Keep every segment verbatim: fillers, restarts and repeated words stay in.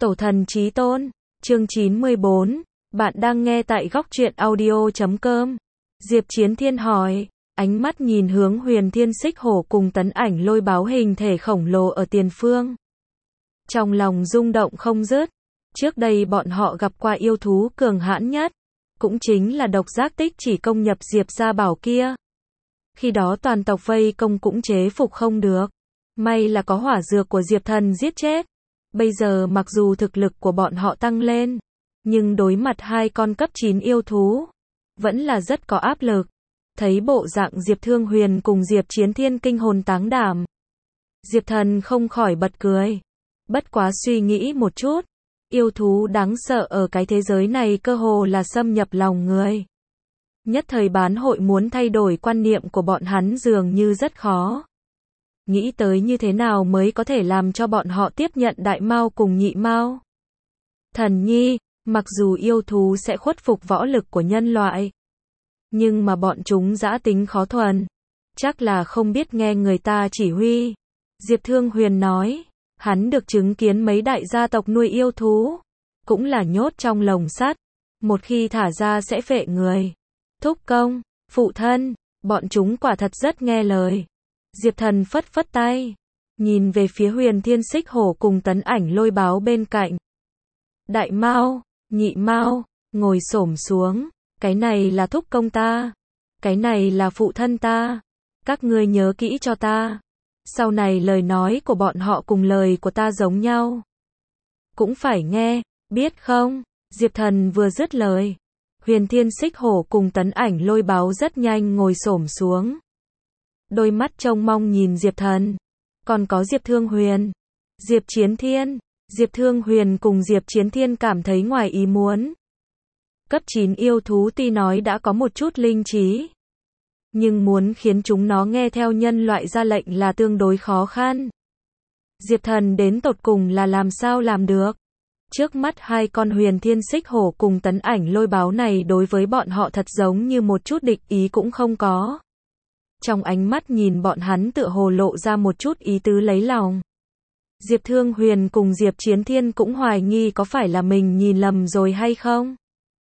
Tổ thần chí tôn, chương chín mươi bốn, bạn đang nghe tại góc truyện audio chấm com. Diệp Chiến Thiên hỏi, ánh mắt nhìn hướng Huyền Thiên Xích Hổ cùng tấn ảnh lôi báo hình thể khổng lồ ở tiền phương. Trong lòng rung động không dứt, trước đây bọn họ gặp qua yêu thú cường hãn nhất, cũng chính là độc giác tích chỉ công nhập Diệp gia bảo kia. Khi đó toàn tộc vây công cũng chế phục không được, may là có hỏa dược của Diệp Thần giết chết. Bây giờ mặc dù thực lực của bọn họ tăng lên, nhưng đối mặt hai con cấp chín yêu thú, vẫn là rất có áp lực. Thấy bộ dạng Diệp Thương Huyền cùng Diệp Chiến Thiên kinh hồn táng đảm, Diệp Thần không khỏi bật cười. Bất quá suy nghĩ một chút, yêu thú đáng sợ ở cái thế giới này cơ hồ là xâm nhập lòng người. Nhất thời bán hội muốn thay đổi quan niệm của bọn hắn dường như rất khó. Nghĩ tới như thế nào mới có thể làm cho bọn họ tiếp nhận đại mao cùng nhị mao. Thần nhi, mặc dù yêu thú sẽ khuất phục võ lực của nhân loại, nhưng mà bọn chúng dã tính khó thuần, chắc là không biết nghe người ta chỉ huy. Diệp Thương Huyền nói, hắn được chứng kiến mấy đại gia tộc nuôi yêu thú, cũng là nhốt trong lồng sắt, một khi thả ra sẽ phệ người. Thúc công, phụ thân, bọn chúng quả thật rất nghe lời. Diệp Thần phất phất tay, nhìn về phía Huyền Thiên Xích Hổ cùng tấn ảnh lôi báo bên cạnh. Đại mao, nhị mao, ngồi xổm xuống, cái này là thúc công ta, cái này là phụ thân ta, các ngươi nhớ kỹ cho ta. Sau này lời nói của bọn họ cùng lời của ta giống nhau, cũng phải nghe, biết không? Diệp Thần vừa dứt lời, Huyền Thiên Xích Hổ cùng tấn ảnh lôi báo rất nhanh ngồi xổm xuống. Đôi mắt trông mong nhìn Diệp Thần, còn có Diệp Thương Huyền, Diệp Chiến Thiên. Diệp Thương Huyền cùng Diệp Chiến Thiên cảm thấy ngoài ý muốn. Cấp chín yêu thú tuy nói đã có một chút linh trí, nhưng muốn khiến chúng nó nghe theo nhân loại ra lệnh là tương đối khó khăn. Diệp Thần đến tột cùng là làm sao làm được? Trước mắt hai con Huyền Thiên Xích Hổ cùng tấn ảnh lôi báo này đối với bọn họ thật giống như một chút địch ý cũng không có. Trong ánh mắt nhìn bọn hắn tựa hồ lộ ra một chút ý tứ lấy lòng. Diệp Thương Huyền cùng Diệp Chiến Thiên cũng hoài nghi có phải là mình nhìn lầm rồi hay không.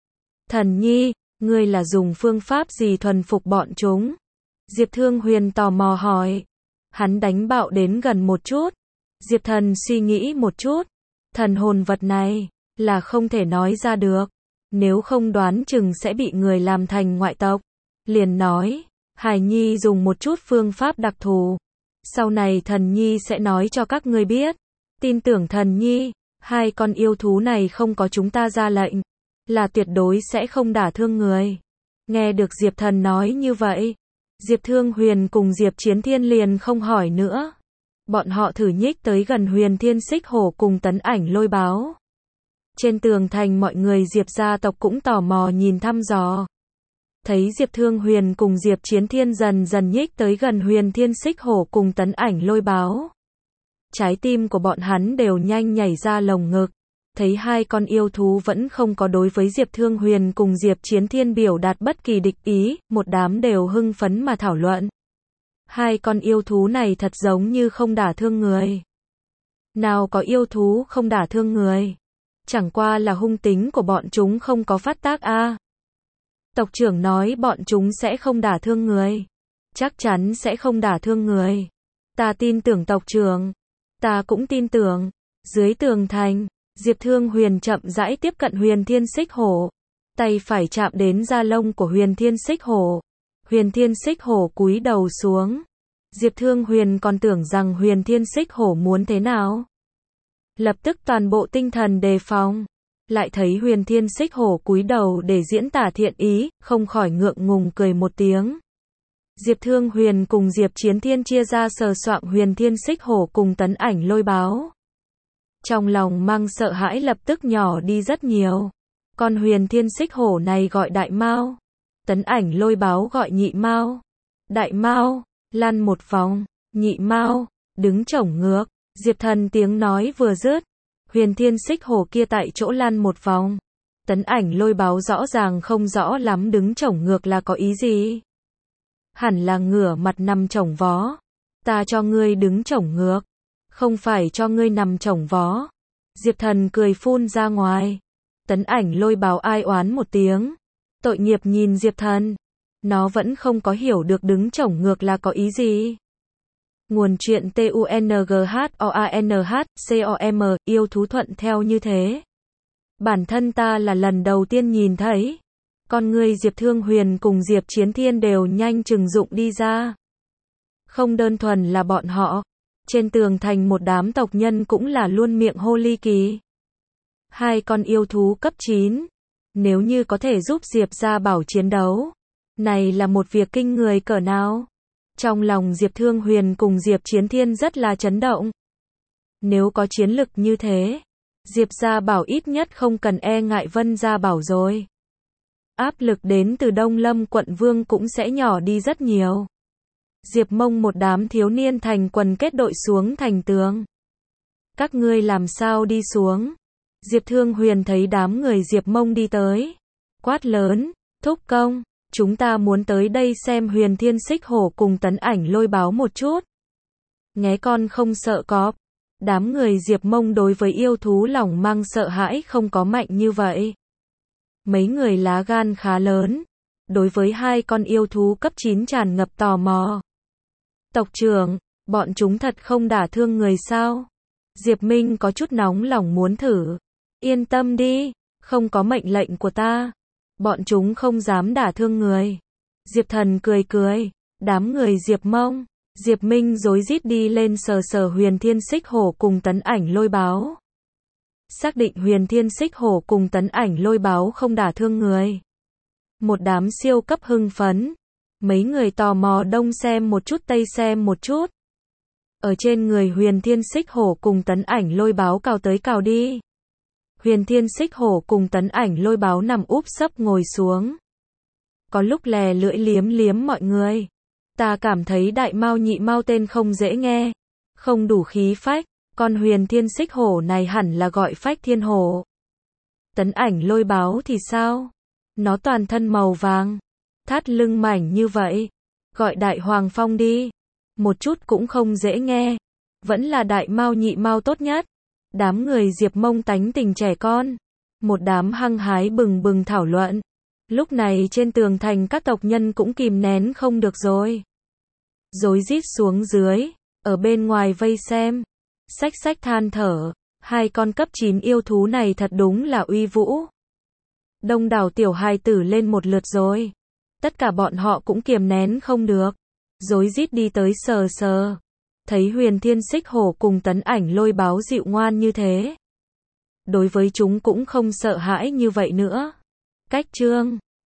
Thần nhi, ngươi là dùng phương pháp gì thuần phục bọn chúng? Diệp Thương Huyền tò mò hỏi. Hắn đánh bạo đến gần một chút. Diệp Thần suy nghĩ một chút. Thần hồn vật này, là không thể nói ra được. Nếu không đoán chừng sẽ bị người làm thành ngoại tộc. Liền nói, Hải Nhi dùng một chút phương pháp đặc thù. Sau này thần nhi sẽ nói cho các ngươi biết. Tin tưởng thần nhi, hai con yêu thú này không có chúng ta ra lệnh, là tuyệt đối sẽ không đả thương người. Nghe được Diệp Thần nói như vậy, Diệp Thương Huyền cùng Diệp Chiến Thiên liền không hỏi nữa. Bọn họ thử nhích tới gần Huyền Thiên Xích Hổ cùng tấn ảnh lôi báo. Trên tường thành mọi người Diệp gia tộc cũng tò mò nhìn thăm dò. Thấy Diệp Thương Huyền cùng Diệp Chiến Thiên dần dần nhích tới gần Huyền Thiên Xích Hổ cùng tấn ảnh lôi báo. Trái tim của bọn hắn đều nhanh nhảy ra lồng ngực. Thấy hai con yêu thú vẫn không có đối với Diệp Thương Huyền cùng Diệp Chiến Thiên biểu đạt bất kỳ địch ý, một đám đều hưng phấn mà thảo luận. Hai con yêu thú này thật giống như không đả thương người. Nào có yêu thú không đả thương người. Chẳng qua là hung tính của bọn chúng không có phát tác a. À. Tộc trưởng nói bọn chúng sẽ không đả thương người. Chắc chắn sẽ không đả thương người. Ta tin tưởng tộc trưởng. Ta cũng tin tưởng. Dưới tường thành, Diệp Thương Huyền chậm rãi tiếp cận Huyền Thiên Xích Hổ. Tay phải chạm đến da lông của Huyền Thiên Xích Hổ. Huyền Thiên Xích Hổ cúi đầu xuống. Diệp Thương Huyền còn tưởng rằng Huyền Thiên Xích Hổ muốn thế nào. Lập tức toàn bộ tinh thần đề phòng. Lại thấy Huyền Thiên Xích Hổ cúi đầu để diễn tả thiện ý, không khỏi ngượng ngùng cười một tiếng. Diệp Thương Huyền cùng Diệp Chiến Thiên chia ra sờ soạng Huyền Thiên Xích Hổ cùng tấn ảnh lôi báo. Trong lòng mang sợ hãi lập tức nhỏ đi rất nhiều. Con Huyền Thiên Xích Hổ này gọi đại mao, tấn ảnh lôi báo gọi nhị mao. Đại mao, lăn một vòng, nhị mao, đứng chổng ngược. Diệp Thần tiếng nói vừa dứt, Huyền Thiên Xích Hổ kia tại chỗ lăn một vòng. Tấn ảnh lôi báo rõ ràng không rõ lắm đứng chổng ngược là có ý gì. Hẳn là ngửa mặt nằm chổng vó. Ta cho ngươi đứng chổng ngược, không phải cho ngươi nằm chổng vó. Diệp Thần cười phun ra ngoài. Tấn Ảnh Lôi báo ai oán một tiếng. Tội nghiệp nhìn Diệp Thần. Nó vẫn không có hiểu được đứng chổng ngược là có ý gì. Nguồn truyện T U N G H O A N H C O M, yêu thú thuận theo như thế. Bản thân ta là lần đầu tiên nhìn thấy. Con người Diệp Thương Huyền cùng Diệp Chiến Thiên đều nhanh chừng dụng đi ra. Không đơn thuần là bọn họ. Trên tường thành một đám tộc nhân cũng là luôn miệng hô ly kỳ. Hai con yêu thú cấp chín. Nếu như có thể giúp Diệp Gia Bảo chiến đấu. Này là một việc kinh người cỡ nào. Trong lòng Diệp Thương Huyền cùng Diệp Chiến Thiên rất là chấn động. Nếu có chiến lực như thế, Diệp Gia Bảo ít nhất không cần e ngại Vân Gia Bảo rồi. Áp lực đến từ Đông Lâm quận vương cũng sẽ nhỏ đi rất nhiều. Diệp Mông một đám thiếu niên thành quần kết đội xuống thành tường. Các ngươi làm sao đi xuống? Diệp Thương Huyền thấy đám người Diệp Mông đi tới. Quát lớn, thúc công, chúng ta muốn tới đây xem Huyền Thiên Xích Hổ cùng Tấn Ảnh Lôi báo một chút. Nghé con không sợ cọp. Đám người Diệp Mông đối với yêu thú lòng mang sợ hãi không có mạnh như vậy. Mấy người lá gan khá lớn. Đối với hai con yêu thú cấp chín tràn ngập tò mò. Tộc trưởng, bọn chúng thật không đả thương người sao? Diệp Minh có chút nóng lòng muốn thử. Yên tâm đi, không có mệnh lệnh của ta. Bọn chúng không dám đả thương người. Diệp Thần cười cười. Đám người Diệp Mông, Diệp Minh rối rít đi lên sờ sờ Huyền Thiên Xích Hổ cùng Tấn Ảnh Lôi báo. Xác định Huyền Thiên Xích Hổ cùng Tấn Ảnh Lôi báo không đả thương người. Một đám siêu cấp hưng phấn. Mấy người tò mò đông xem một chút tây xem một chút. Ở trên người Huyền Thiên Xích Hổ cùng Tấn Ảnh Lôi báo cào tới cào đi. Huyền Thiên Xích Hổ cùng Tấn Ảnh Lôi báo nằm úp sấp ngồi xuống. Có lúc lè lưỡi liếm liếm mọi người. Ta cảm thấy đại mao nhị mao tên không dễ nghe. Không đủ khí phách. Con Huyền Thiên Xích Hổ này hẳn là gọi Phách Thiên Hổ. Tấn Ảnh Lôi báo thì sao? Nó toàn thân màu vàng. Thắt lưng mảnh như vậy. Gọi Đại Hoàng Phong đi. Một chút cũng không dễ nghe. Vẫn là đại mao nhị mao tốt nhất. Đám người Diệp Mông tánh tình trẻ con. Một đám hăng hái bừng bừng thảo luận. Lúc này trên tường thành các tộc nhân cũng kìm nén không được rồi. Rối rít xuống dưới. Ở bên ngoài vây xem. Xách xách than thở. Hai con cấp chín yêu thú này thật đúng là uy vũ. Đông đảo tiểu hài tử lên một lượt rồi. Tất cả bọn họ cũng kiềm nén không được. Rối rít đi tới sờ sờ. Thấy Huyền Thiên Xích Hổ cùng Tấn Ảnh Lôi báo dịu ngoan như thế. Đối với chúng cũng không sợ hãi như vậy nữa. Cách chương